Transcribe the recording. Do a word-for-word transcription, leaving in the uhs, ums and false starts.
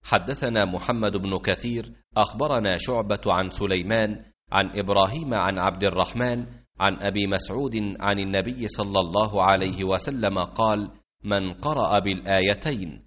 حدثنا محمد بن كثير أخبرنا شعبة عن سليمان عن إبراهيم عن عبد الرحمن عن أبي مسعود عن النبي صلى الله عليه وسلم قال: من قرأ بالآيتين